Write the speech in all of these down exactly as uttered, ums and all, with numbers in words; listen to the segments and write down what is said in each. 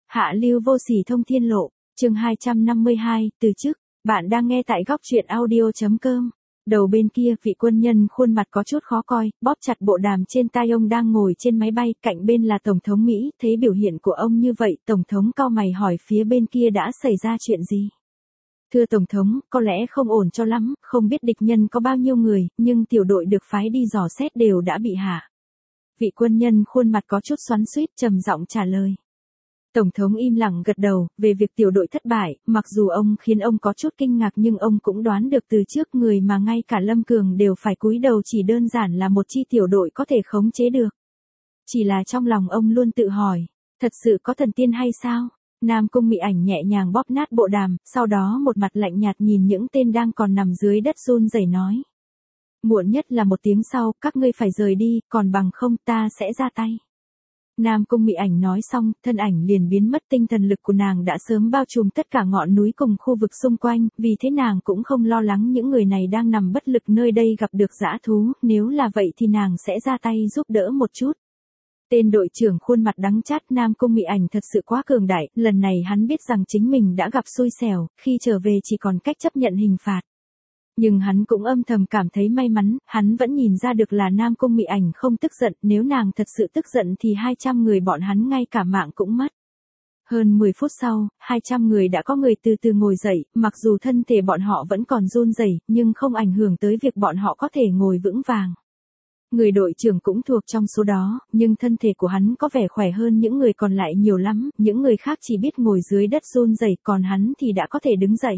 Hạ lưu vô sỉ thông thiên lộ, chương hai trăm năm mươi hai, từ chức. Bạn đang nghe tại góc truyện audio.com. Đầu bên kia vị quân nhân khuôn mặt có chút khó coi, bóp chặt bộ đàm trên tai. Ông đang ngồi trên máy bay, cạnh bên là Tổng thống Mỹ. Thấy biểu hiện của ông như vậy, Tổng thống cau mày hỏi phía bên kia đã xảy ra chuyện gì. Thưa Tổng thống, có lẽ không ổn cho lắm, không biết địch nhân có bao nhiêu người, nhưng tiểu đội được phái đi dò xét đều đã bị hạ. Vị quân nhân khuôn mặt có chút xoắn xuýt trầm giọng trả lời. Tổng thống im lặng gật đầu, về việc tiểu đội thất bại, mặc dù ông khiến ông có chút kinh ngạc nhưng ông cũng đoán được từ trước người mà ngay cả Lâm Cường đều phải cúi đầu chỉ đơn giản là một chi tiểu đội có thể khống chế được. Chỉ là trong lòng ông luôn tự hỏi, thật sự có thần tiên hay sao? Nam Cung Mị Ảnh nhẹ nhàng bóp nát bộ đàm, sau đó một mặt lạnh nhạt nhìn những tên đang còn nằm dưới đất run rẩy nói. Muộn nhất là một tiếng sau, các ngươi phải rời đi, còn bằng không ta sẽ ra tay. Nam Cung Mị Ảnh nói xong, thân ảnh liền biến mất. Tinh thần lực của nàng đã sớm bao trùm tất cả ngọn núi cùng khu vực xung quanh, vì thế nàng cũng không lo lắng những người này đang nằm bất lực nơi đây gặp được dã thú, nếu là vậy thì nàng sẽ ra tay giúp đỡ một chút. Tên đội trưởng khuôn mặt đắng chát. Nam Cung Mị Ảnh thật sự quá cường đại, lần này hắn biết rằng chính mình đã gặp xui xẻo, khi trở về chỉ còn cách chấp nhận hình phạt. Nhưng hắn cũng âm thầm cảm thấy may mắn, hắn vẫn nhìn ra được là Nam Cung Mị Ảnh không tức giận, nếu nàng thật sự tức giận thì hai trăm người bọn hắn ngay cả mạng cũng mất. Hơn mười phút sau, hai trăm người đã có người từ từ ngồi dậy, mặc dù thân thể bọn họ vẫn còn run rẩy, nhưng không ảnh hưởng tới việc bọn họ có thể ngồi vững vàng. Người đội trưởng cũng thuộc trong số đó, nhưng thân thể của hắn có vẻ khỏe hơn những người còn lại nhiều lắm, những người khác chỉ biết ngồi dưới đất run rẩy, còn hắn thì đã có thể đứng dậy.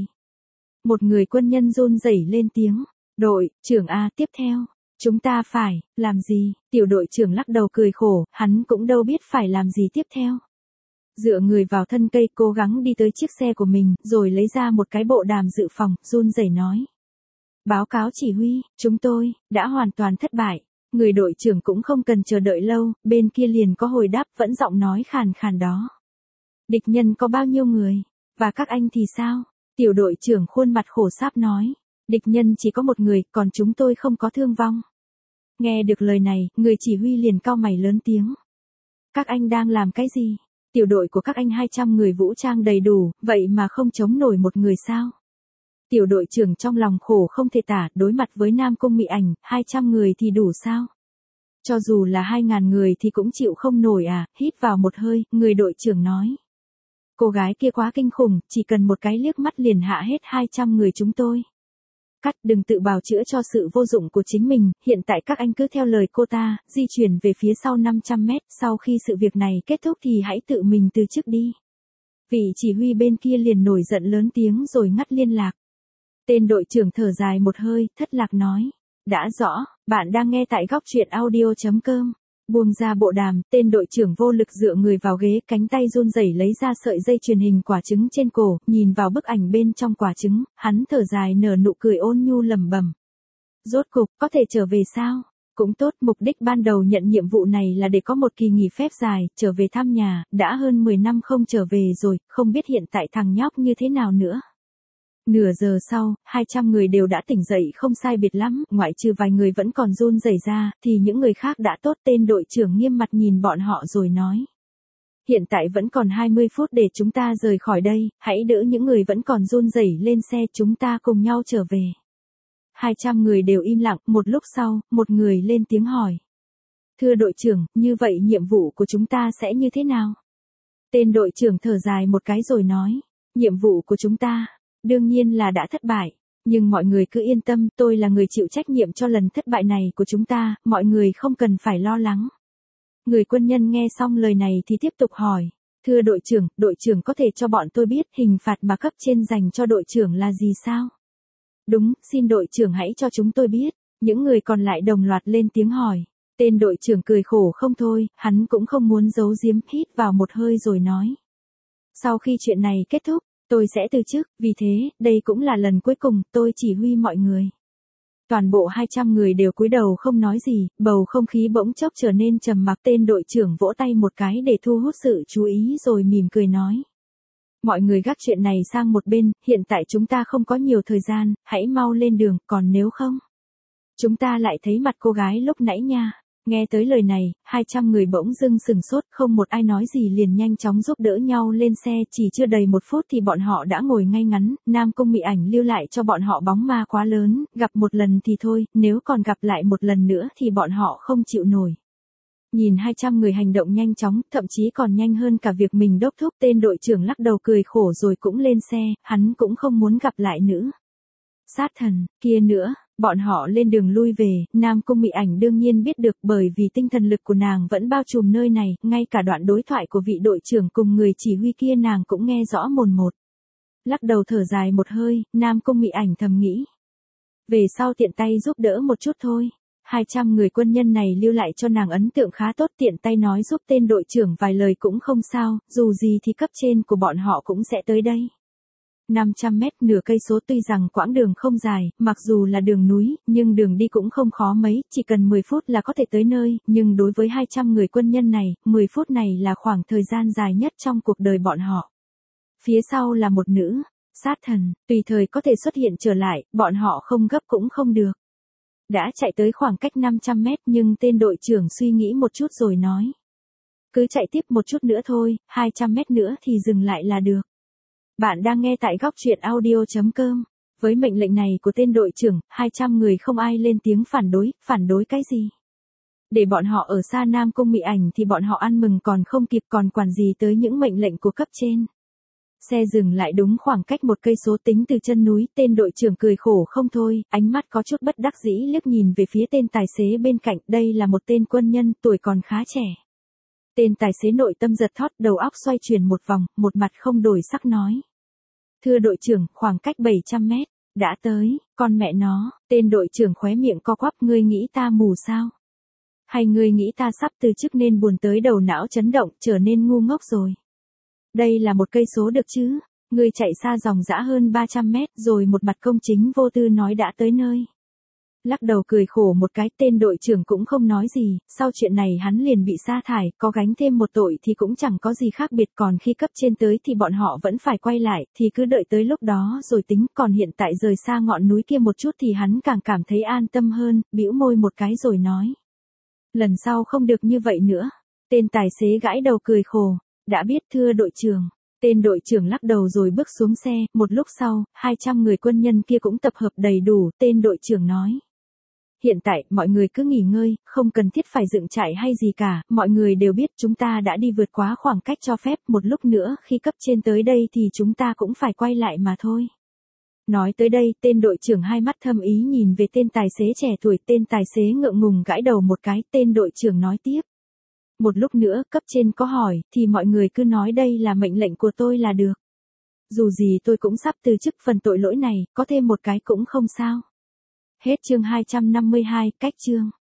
Một người quân nhân run rẩy lên tiếng, đội trưởng A, tiếp theo, chúng ta phải, làm gì? Tiểu đội trưởng lắc đầu cười khổ, hắn cũng đâu biết phải làm gì tiếp theo. Dựa người vào thân cây cố gắng đi tới chiếc xe của mình, rồi lấy ra một cái bộ đàm dự phòng, run rẩy nói. Báo cáo chỉ huy, chúng tôi, đã hoàn toàn thất bại. Người đội trưởng cũng không cần chờ đợi lâu, bên kia liền có hồi đáp vẫn giọng nói khàn khàn đó. Địch nhân có bao nhiêu người? Và các anh thì sao? Tiểu đội trưởng khuôn mặt khổ sáp nói, địch nhân chỉ có một người, còn chúng tôi không có thương vong. Nghe được lời này, người chỉ huy liền cau mày lớn tiếng. Các anh đang làm cái gì? Tiểu đội của các anh hai trăm người vũ trang đầy đủ, vậy mà không chống nổi một người sao? Tiểu đội trưởng trong lòng khổ không thể tả, đối mặt với Nam Cung Mị Ảnh, hai trăm người thì đủ sao? Cho dù là hai ngàn người thì cũng chịu không nổi à, hít vào một hơi, người đội trưởng nói. Cô gái kia quá kinh khủng, chỉ cần một cái liếc mắt liền hạ hết hai trăm người chúng tôi. Cắt, đừng tự bào chữa cho sự vô dụng của chính mình, hiện tại các anh cứ theo lời cô ta, di chuyển về phía sau năm trăm mét, sau khi sự việc này kết thúc thì hãy tự mình từ chức đi. Vị chỉ huy bên kia liền nổi giận lớn tiếng rồi ngắt liên lạc. Tên đội trưởng thở dài một hơi, thất lạc nói. Đã rõ, bạn đang nghe tại góc truyện audio.com. Buông ra bộ đàm, tên đội trưởng vô lực dựa người vào ghế, cánh tay run rẩy lấy ra sợi dây truyền hình quả trứng trên cổ, nhìn vào bức ảnh bên trong quả trứng, hắn thở dài nở nụ cười ôn nhu lẩm bẩm. Rốt cục, có thể trở về sao? Cũng tốt, mục đích ban đầu nhận nhiệm vụ này là để có một kỳ nghỉ phép dài, trở về thăm nhà, đã hơn mười năm không trở về rồi, không biết hiện tại thằng nhóc như thế nào nữa. Nửa giờ sau, hai trăm người đều đã tỉnh dậy không sai biệt lắm, ngoại trừ vài người vẫn còn run rẩy ra, thì những người khác đã tốt. Tên đội trưởng nghiêm mặt nhìn bọn họ rồi nói. Hiện tại vẫn còn hai mươi phút để chúng ta rời khỏi đây, hãy đỡ những người vẫn còn run rẩy lên xe, chúng ta cùng nhau trở về. hai trăm người đều im lặng, một lúc sau, một người lên tiếng hỏi. Thưa đội trưởng, như vậy nhiệm vụ của chúng ta sẽ như thế nào? Tên đội trưởng thở dài một cái rồi nói. Nhiệm vụ của chúng ta... Đương nhiên là đã thất bại, nhưng mọi người cứ yên tâm, tôi là người chịu trách nhiệm cho lần thất bại này của chúng ta, mọi người không cần phải lo lắng. Người quân nhân nghe xong lời này thì tiếp tục hỏi, thưa đội trưởng, đội trưởng có thể cho bọn tôi biết hình phạt mà cấp trên dành cho đội trưởng là gì sao? Đúng, xin đội trưởng hãy cho chúng tôi biết. Những người còn lại đồng loạt lên tiếng hỏi. Tên đội trưởng cười khổ không thôi, hắn cũng không muốn giấu giếm, hít vào một hơi rồi nói. Sau khi chuyện này kết thúc, tôi sẽ từ chức, vì thế, đây cũng là lần cuối cùng tôi chỉ huy mọi người. Toàn bộ hai trăm người đều cúi đầu không nói gì, bầu không khí bỗng chốc trở nên trầm mặc. Tên đội trưởng vỗ tay một cái để thu hút sự chú ý rồi mỉm cười nói. Mọi người gác chuyện này sang một bên, hiện tại chúng ta không có nhiều thời gian, hãy mau lên đường, còn nếu không, chúng ta lại thấy mặt cô gái lúc nãy nha. Nghe tới lời này, hai trăm người bỗng dưng sừng sốt, không một ai nói gì liền nhanh chóng giúp đỡ nhau lên xe, chỉ chưa đầy một phút thì bọn họ đã ngồi ngay ngắn, Nam Cung Mị Ảnh lưu lại cho bọn họ bóng ma quá lớn, gặp một lần thì thôi, nếu còn gặp lại một lần nữa thì bọn họ không chịu nổi. Nhìn hai trăm người hành động nhanh chóng, thậm chí còn nhanh hơn cả việc mình đốc thúc, tên đội trưởng lắc đầu cười khổ rồi cũng lên xe, hắn cũng không muốn gặp lại nữa. Sát thần, kia nữa, bọn họ lên đường lui về, Nam Cung Mị Ảnh đương nhiên biết được bởi vì tinh thần lực của nàng vẫn bao trùm nơi này, ngay cả đoạn đối thoại của vị đội trưởng cùng người chỉ huy kia nàng cũng nghe rõ mồn một. Lắc đầu thở dài một hơi, Nam Cung Mị Ảnh thầm nghĩ. Về sau tiện tay giúp đỡ một chút thôi. hai trăm người quân nhân này lưu lại cho nàng ấn tượng khá tốt, tiện tay nói giúp tên đội trưởng vài lời cũng không sao, dù gì thì cấp trên của bọn họ cũng sẽ tới đây. năm trăm mét nửa cây số tuy rằng quãng đường không dài, mặc dù là đường núi, nhưng đường đi cũng không khó mấy, chỉ cần mười phút là có thể tới nơi, nhưng đối với hai trăm người quân nhân này, mười phút này là khoảng thời gian dài nhất trong cuộc đời bọn họ. Phía sau là một nữ, sát thần, tùy thời có thể xuất hiện trở lại, bọn họ không gấp cũng không được. Đã chạy tới khoảng cách năm trăm mét nhưng tên đội trưởng suy nghĩ một chút rồi nói. Cứ chạy tiếp một chút nữa thôi, hai trăm mét nữa thì dừng lại là được. Bạn đang nghe tại góc truyện audio chấm com. Với mệnh lệnh này của tên đội trưởng, hai trăm người không ai lên tiếng phản đối, phản đối cái gì? Để bọn họ ở xa Nam Cung Mị Ảnh thì bọn họ ăn mừng còn không kịp, còn quản gì tới những mệnh lệnh của cấp trên. Xe dừng lại đúng khoảng cách một cây số tính từ chân núi, tên đội trưởng cười khổ không thôi, ánh mắt có chút bất đắc dĩ liếc nhìn về phía tên tài xế bên cạnh, đây là một tên quân nhân, tuổi còn khá trẻ. Tên tài xế nội tâm giật thót, đầu óc xoay chuyển một vòng, một mặt không đổi sắc nói. Thưa đội trưởng, khoảng cách bảy trăm mét, đã tới, con mẹ nó, tên đội trưởng khóe miệng co quắp, ngươi nghĩ ta mù sao? Hay ngươi nghĩ ta sắp từ chức nên buồn tới đầu não chấn động, trở nên ngu ngốc rồi? Đây là một cây số được chứ, ngươi chạy xa dòng dã hơn ba trăm mét rồi một mặt công chính vô tư nói đã tới nơi. Lắc đầu cười khổ một cái, tên đội trưởng cũng không nói gì, sau chuyện này hắn liền bị sa thải, có gánh thêm một tội thì cũng chẳng có gì khác biệt, còn khi cấp trên tới thì bọn họ vẫn phải quay lại, thì cứ đợi tới lúc đó rồi tính, còn hiện tại rời xa ngọn núi kia một chút thì hắn càng cảm thấy an tâm hơn, bĩu môi một cái rồi nói. Lần sau không được như vậy nữa. Tên tài xế gãi đầu cười khổ, đã biết thưa đội trưởng. Tên đội trưởng lắc đầu rồi bước xuống xe, một lúc sau, hai trăm người quân nhân kia cũng tập hợp đầy đủ, tên đội trưởng nói. Hiện tại, mọi người cứ nghỉ ngơi, không cần thiết phải dựng trại hay gì cả, mọi người đều biết chúng ta đã đi vượt quá khoảng cách cho phép, một lúc nữa khi cấp trên tới đây thì chúng ta cũng phải quay lại mà thôi. Nói tới đây, tên đội trưởng hai mắt thâm ý nhìn về tên tài xế trẻ tuổi, tên tài xế ngượng ngùng gãi đầu một cái, tên đội trưởng nói tiếp. Một lúc nữa, cấp trên có hỏi, thì mọi người cứ nói đây là mệnh lệnh của tôi là được. Dù gì tôi cũng sắp từ chức, phần tội lỗi này, có thêm một cái cũng không sao. Hết chương hai trăm năm mươi hai, cách chương.